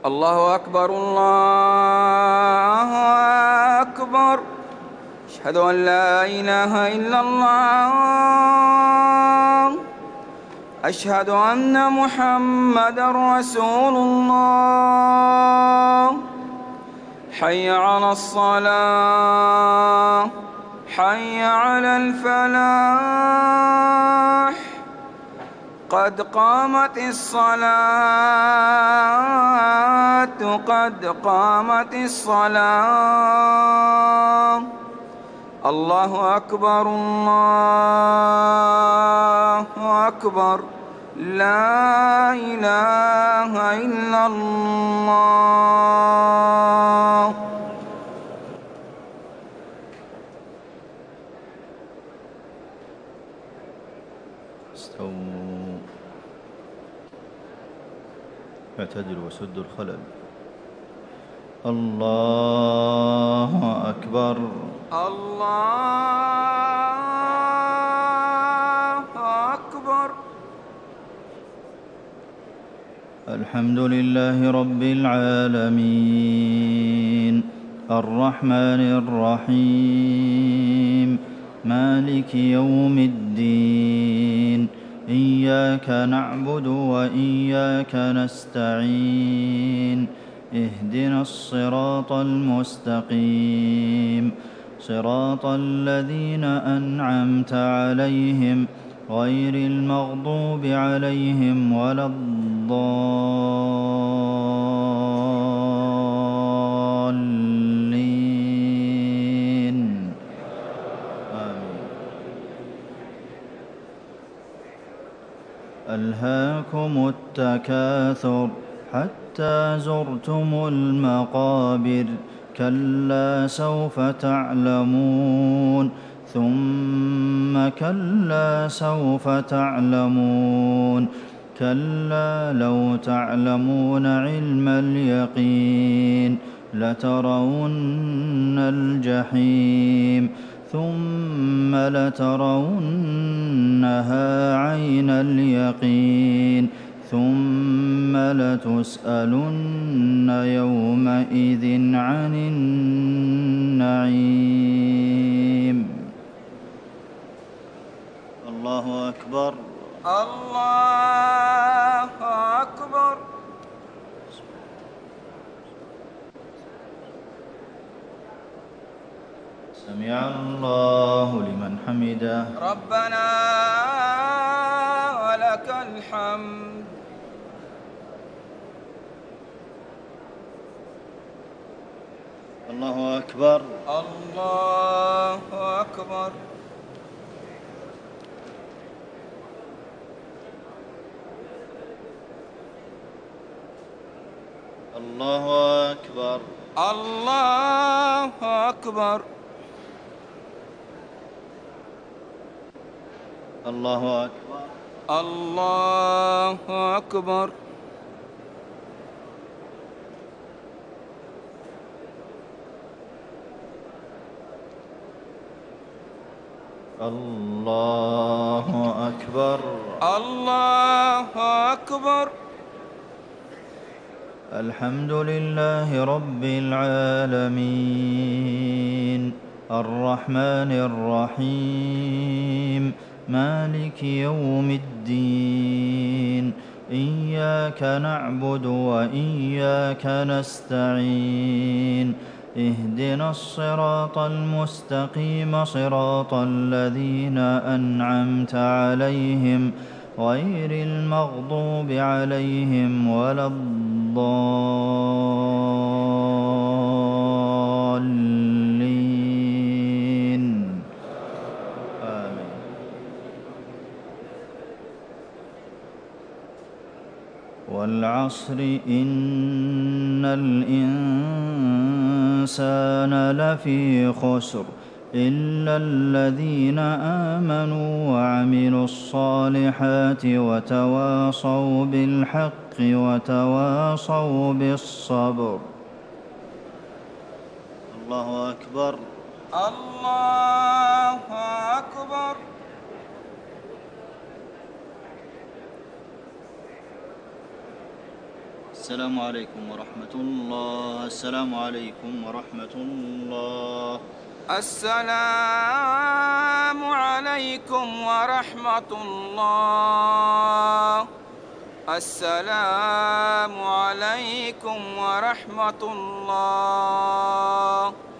الله أكبر الله أكبر. أشهد أن لا إله إلا الله. أشهد أن محمدًا رسول الله. حي على الصلاة، حي على الفلاح. قد قامت الصلاة، قد قامت الصلاة. الله أكبر الله أكبر. لا إله إلا الله. استووا، اعتدلوا وسدوا الخلل. الله أكبر. الله أكبر. الحمد لله رب العالمين، الرحمن الرحيم، مالك يوم الدين. إياك نعبد وإياك نستعين. اهدنا الصراط المستقيم، صراط الذين أنعمت عليهم غير المغضوب عليهم ولا الضالين. آمين. ألهاكم التكاثر حتى زرتم المقابر. كلا سوف تعلمون، ثم كلا سوف تعلمون. كلا لو تعلمون علم اليقين لترون الجحيم، ثم لترونها عين اليقين، ثم لتسألن يومئذ عن النعيم. الله أكبر. الله أكبر. سمع الله لمن حمده. ربنا ولك الحمد. الله أكبر. الله أكبر. الله أكبر. الله أكبر. الله أكبر. الله أكبر. الله أكبر. الله أكبر. الحمد لله رب العالمين، الرحمن الرحيم، مالك يوم الدين. إياك نعبد وإياك نستعين. اهدنا الصراط المستقيم، صراط الذين أنعمت عليهم غير المغضوب عليهم ولا الضالين. آمين. والعصر إن الإنسان لفي خسر إلا الذين آمنوا وعملوا الصالحات وتواصوا بالحق وتواصوا بالصبر. الله أكبر. الله أكبر. السلام عليكم ورحمة الله. السلام عليكم ورحمة الله. السلام عليكم ورحمة الله. السلام عليكم ورحمة الله.